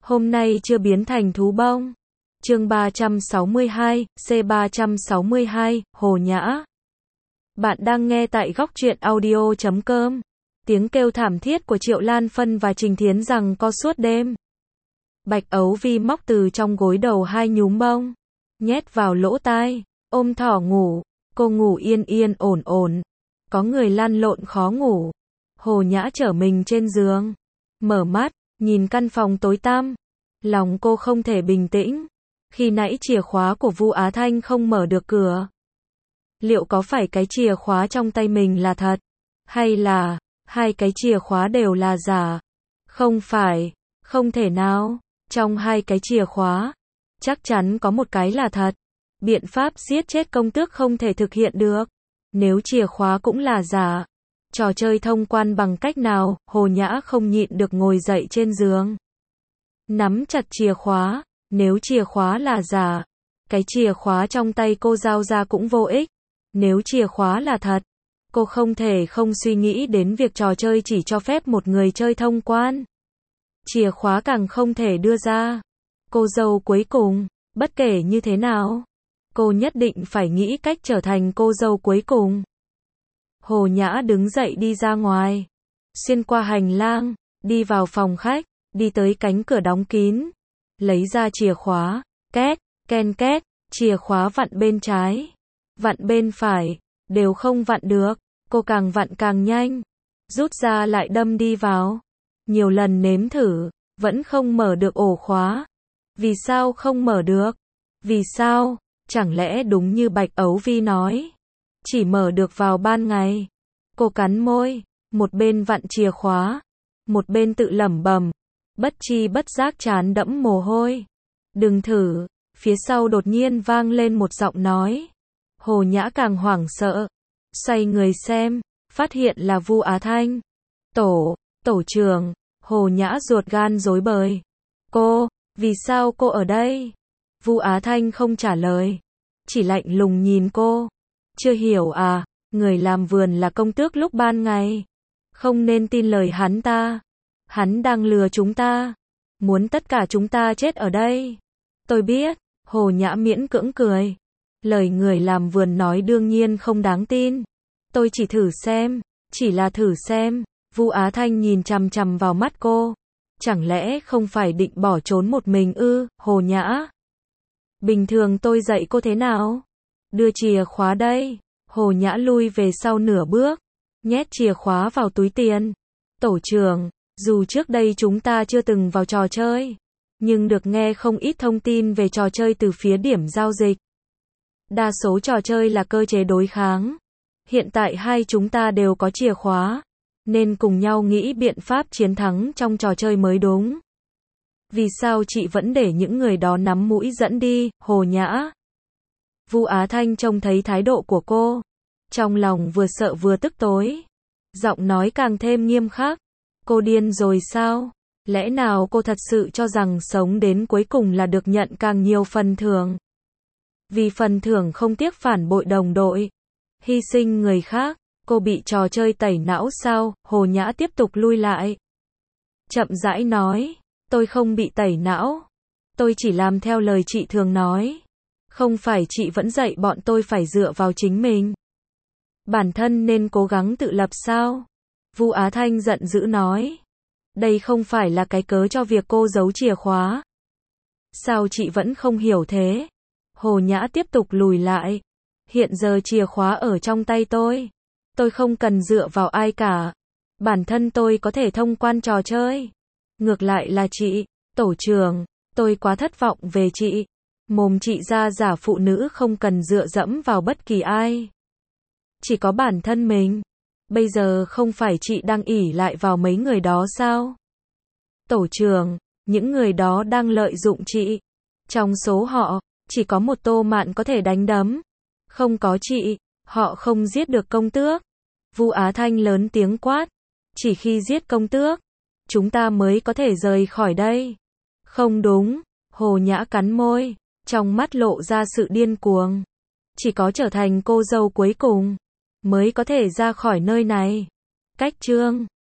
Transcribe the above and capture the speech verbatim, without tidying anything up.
hôm nay chưa biến thành thú bông. Chương ba trăm sáu mươi hai, C ba trăm sáu mươi hai, Hồ Nhã. Bạn đang nghe tại góc truyện audio chấm com. Tiếng kêu thảm thiết của Triệu Lan Phân và Trình Thiến rằng co suốt đêm. Bạch Ấu Vi móc từ trong gối đầu hai nhúm bông, nhét vào lỗ tai, ôm thỏ ngủ. Cô ngủ yên yên ổn ổn. Có người lăn lộn khó ngủ. Hồ Nhã trở mình trên giường, mở mắt, nhìn căn phòng tối tăm. Lòng cô không thể bình tĩnh. Khi nãy chìa khóa của Vu Á Thanh không mở được cửa. Liệu có phải cái chìa khóa trong tay mình là thật? Hay là hai cái chìa khóa đều là giả? Không phải, không thể nào. Trong hai cái chìa khóa, chắc chắn có một cái là thật. Biện pháp giết chết công tước không thể thực hiện được. Nếu chìa khóa cũng là giả, trò chơi thông quan bằng cách nào? Hồ Nhã không nhịn được ngồi dậy trên giường, nắm chặt chìa khóa. Nếu chìa khóa là giả, cái chìa khóa trong tay cô giao ra cũng vô ích. Nếu chìa khóa là thật, cô không thể không suy nghĩ đến việc trò chơi chỉ cho phép một người chơi thông quan. Chìa khóa càng không thể đưa ra. Cô dâu cuối cùng, bất kể như thế nào, cô nhất định phải nghĩ cách trở thành cô dâu cuối cùng. Hồ Nhã đứng dậy đi ra ngoài, xuyên qua hành lang, đi vào phòng khách, đi tới cánh cửa đóng kín, lấy ra chìa khóa, két, ken két, chìa khóa vặn bên trái, vặn bên phải, đều không vặn được. Cô càng vặn càng nhanh, rút ra lại đâm đi vào. Nhiều lần nếm thử, vẫn không mở được ổ khóa. Vì sao không mở được? Vì sao? Chẳng lẽ đúng như Bạch Ấu Vi nói, chỉ mở được vào ban ngày? Cô cắn môi, một bên vặn chìa khóa, một bên tự lẩm bẩm, bất chi bất giác trán đẫm mồ hôi. Đừng thử. Phía sau đột nhiên vang lên một giọng nói. Hồ Nhã càng hoảng sợ, xoay người xem, phát hiện là Vu Á Thanh. Tổ, tổ trưởng. Hồ Nhã ruột gan rối bời. Cô, vì sao cô ở đây? Vu Á Thanh không trả lời, chỉ lạnh lùng nhìn cô. Chưa hiểu à, người làm vườn là công tước lúc ban ngày. Không nên tin lời hắn ta. Hắn đang lừa chúng ta, muốn tất cả chúng ta chết ở đây. Tôi biết. Hồ Nhã miễn cưỡng cười. Lời người làm vườn nói đương nhiên không đáng tin. Tôi chỉ thử xem, chỉ là thử xem. Vu Á Thanh nhìn chằm chằm vào mắt cô. Chẳng lẽ không phải định bỏ trốn một mình ư? Hồ Nhã, bình thường tôi dạy cô thế nào? Đưa chìa khóa đây. Hồ Nhã lui về sau nửa bước, nhét chìa khóa vào túi tiền. Tổ trưởng, dù trước đây chúng ta chưa từng vào trò chơi, nhưng được nghe không ít thông tin về trò chơi từ phía điểm giao dịch. Đa số trò chơi là cơ chế đối kháng. Hiện tại hai chúng ta đều có chìa khóa, nên cùng nhau nghĩ biện pháp chiến thắng trong trò chơi mới đúng. Vì sao chị vẫn để những người đó nắm mũi dẫn đi? Hồ Nhã. Vu Á Thanh trông thấy thái độ của cô, trong lòng vừa sợ vừa tức tối. Giọng nói càng thêm nghiêm khắc. Cô điên rồi sao? Lẽ nào cô thật sự cho rằng sống đến cuối cùng là được nhận càng nhiều phần thưởng? Vì phần thưởng không tiếc phản bội đồng đội, hy sinh người khác, cô bị trò chơi tẩy não sao? Hồ Nhã tiếp tục lui lại, chậm rãi nói, tôi không bị tẩy não. Tôi chỉ làm theo lời chị thường nói. Không phải chị vẫn dạy bọn tôi phải dựa vào chính mình, bản thân nên cố gắng tự lập sao? Vu Á Thanh giận dữ nói. Đây không phải là cái cớ cho việc cô giấu chìa khóa. Sao chị vẫn không hiểu thế? Hồ Nhã tiếp tục lùi lại. Hiện giờ chìa khóa ở trong tay tôi. Tôi không cần dựa vào ai cả. Bản thân tôi có thể thông quan trò chơi. Ngược lại là chị, tổ trưởng, tôi quá thất vọng về chị. Mồm chị ra giả phụ nữ không cần dựa dẫm vào bất kỳ ai, chỉ có bản thân mình. Bây giờ không phải chị đang ỷ lại vào mấy người đó sao? Tổ trưởng, những người đó đang lợi dụng chị. Trong số họ, chỉ có một Tô Mạn có thể đánh đấm. Không có chị, họ không giết được công tước. Vu Á Thanh lớn tiếng quát. Chỉ khi giết công tước, chúng ta mới có thể rời khỏi đây. Không đúng. Hồ Nhã cắn môi, trong mắt lộ ra sự điên cuồng. Chỉ có trở thành cô dâu cuối cùng mới có thể ra khỏi nơi này. Cách chương